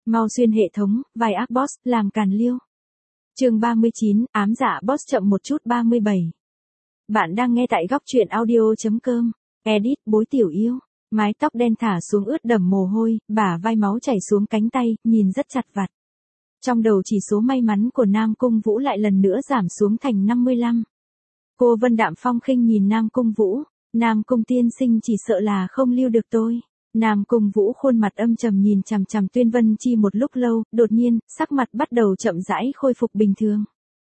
Mau xuyên hệ thống, vai ác boss, làm càn liêu. Chương 39, ám dạ boss chậm một chút 37. Bạn đang nghe tại góc truyện audio.com. Edit, bối tiểu yêu. Mái tóc đen thả xuống ướt đẫm mồ hôi, bả vai máu chảy xuống cánh tay, nhìn rất chặt vặt. Trong đầu chỉ số may mắn của Nam Cung Vũ lại lần nữa giảm xuống thành 55. Cô Vân đạm phong khinh nhìn Nam Cung Vũ. Nam Cung tiên sinh chỉ sợ là không lưu được tôi. Nam Cung Vũ khuôn mặt âm trầm nhìn chằm chằm Tuyên Vân Chi một lúc lâu, đột nhiên, sắc mặt bắt đầu chậm rãi khôi phục bình thường.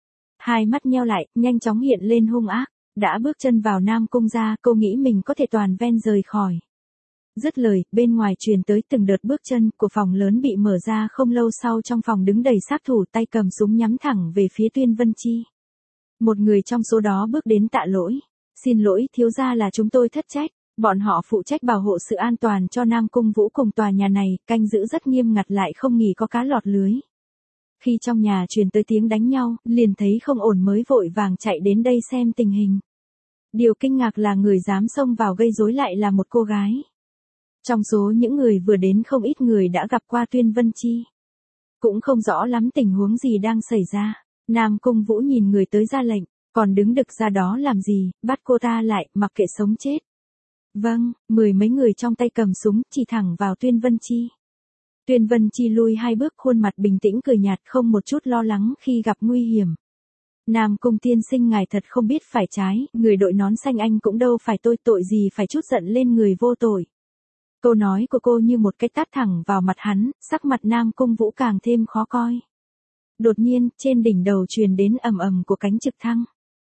Hai mắt nheo lại, nhanh chóng hiện lên hung ác, đã bước chân vào Nam Cung ra, cô nghĩ mình có thể toàn ven rời khỏi. Dứt lời, bên ngoài truyền tới từng đợt bước chân của phòng lớn bị mở ra, không lâu sau trong phòng đứng đầy sát thủ tay cầm súng nhắm thẳng về phía Tuyên Vân Chi. Một người trong số đó bước đến tạ lỗi. Xin lỗi, thiếu gia, là chúng tôi thất trách. Bọn họ phụ trách bảo hộ sự an toàn cho Nam Cung Vũ cùng tòa nhà này, canh giữ rất nghiêm ngặt lại không nghỉ có cá lọt lưới. Khi trong nhà truyền tới tiếng đánh nhau, liền thấy không ổn mới vội vàng chạy đến đây xem tình hình. Điều kinh ngạc là người dám xông vào gây rối lại là một cô gái. Trong số những người vừa đến không ít người đã gặp qua Tuyên Vân Chi. Cũng không rõ lắm tình huống gì đang xảy ra. Nam Cung Vũ nhìn người tới ra lệnh, còn đứng đực ra đó làm gì, bắt cô ta lại, mặc kệ sống chết. Vâng, mười mấy người trong tay cầm súng, chỉ thẳng vào Tuyên Vân Chi. Tuyên Vân Chi lui hai bước, khuôn mặt bình tĩnh cười nhạt, không một chút lo lắng khi gặp nguy hiểm. Nam Cung tiên sinh, ngài thật không biết phải trái, người đội nón xanh anh cũng đâu phải tôi, tội gì phải trút giận lên người vô tội. Câu nói của cô như một cái tát thẳng vào mặt hắn, sắc mặt Nam Cung Vũ càng thêm khó coi. Đột nhiên, trên đỉnh đầu truyền đến ầm ầm của cánh trực thăng.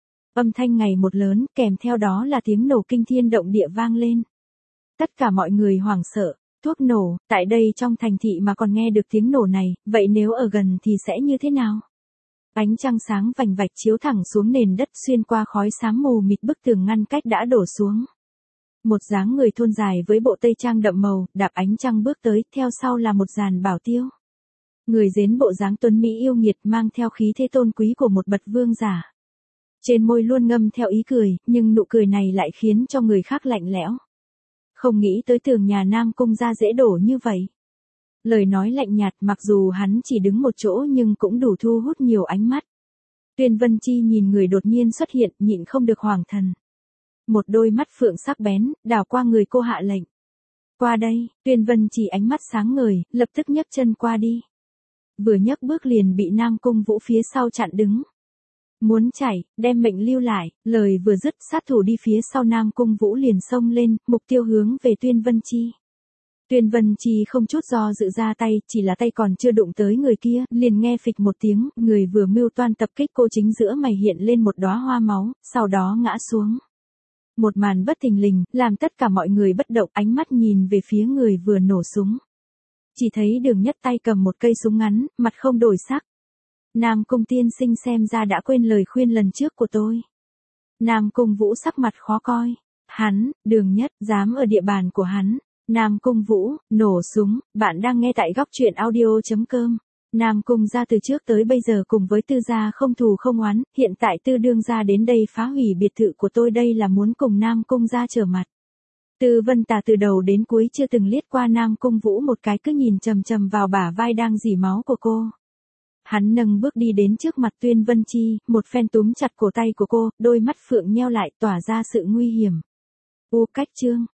Âm thanh ngày một lớn, kèm theo đó là tiếng nổ kinh thiên động địa vang lên. Tất cả mọi người hoảng sợ, thuốc nổ, tại đây trong thành thị mà còn nghe được tiếng nổ này, vậy nếu ở gần thì sẽ như thế nào? Ánh trăng sáng vành vạch chiếu thẳng xuống nền đất, xuyên qua khói xám mù mịt, bức tường ngăn cách đã đổ xuống. Một dáng người thon dài với bộ tây trang đậm màu, đạp ánh trăng bước tới, theo sau là một dàn bảo tiêu. Người dến bộ dáng tuấn mỹ yêu nghiệt, mang theo khí thế tôn quý của một bậc vương giả. Trên môi luôn ngâm theo ý cười, nhưng nụ cười này lại khiến cho người khác lạnh lẽo. Không nghĩ tới tường nhà Nam Cung ra dễ đổ như vậy. Lời nói lạnh nhạt, mặc dù hắn chỉ đứng một chỗ nhưng cũng đủ thu hút nhiều ánh mắt. Tuyên Vân Chi nhìn người đột nhiên xuất hiện, nhịn không được hoảng thần. Một đôi mắt phượng sắc bén, đảo qua người cô, hạ lệnh. Qua đây. Tuyên Vân Chi ánh mắt sáng ngời, lập tức nhấc chân qua đi. Vừa nhấc bước liền bị Nam Cung Vũ phía sau chặn đứng. Muốn chạy, đem mệnh lưu lại, lời vừa dứt, sát thủ đi phía sau Nam Cung Vũ liền xông lên, mục tiêu hướng về Tuyên Vân Chi. Tuyên Vân Chi không chút do dự ra tay, chỉ là tay còn chưa đụng tới người kia, liền nghe phịch một tiếng, người vừa mưu toan tập kích cô chính giữa mày hiện lên một đóa hoa máu, sau đó ngã xuống. Một màn bất thình lình, làm tất cả mọi người bất động, ánh mắt nhìn về phía người vừa nổ súng. Chỉ thấy Đường Nhất tay cầm một cây súng ngắn, mặt không đổi sắc. Nam Cung tiên sinh xem ra đã quên lời khuyên lần trước của tôi. Nam Cung Vũ sắc mặt khó coi. Hắn, Đường Nhất, dám ở địa bàn của hắn. Nam Cung Vũ, nổ súng, bạn đang nghe tại góc truyện audio.com. Nam Cung gia từ trước tới bây giờ cùng với Tư gia không thù không oán, hiện tại Tư đương gia đến đây phá hủy biệt thự của tôi, đây là muốn cùng Nam Cung gia trở mặt. Tư Vân Tà từ đầu đến cuối chưa từng liếc qua Nam Cung Vũ một cái, cứ nhìn chằm chằm vào bả vai đang rỉ máu của cô. Hắn nâng bước đi đến trước mặt Tuyên Vân Chi, một phen túm chặt cổ tay của cô, đôi mắt phượng nheo lại, tỏa ra sự nguy hiểm. Cách chương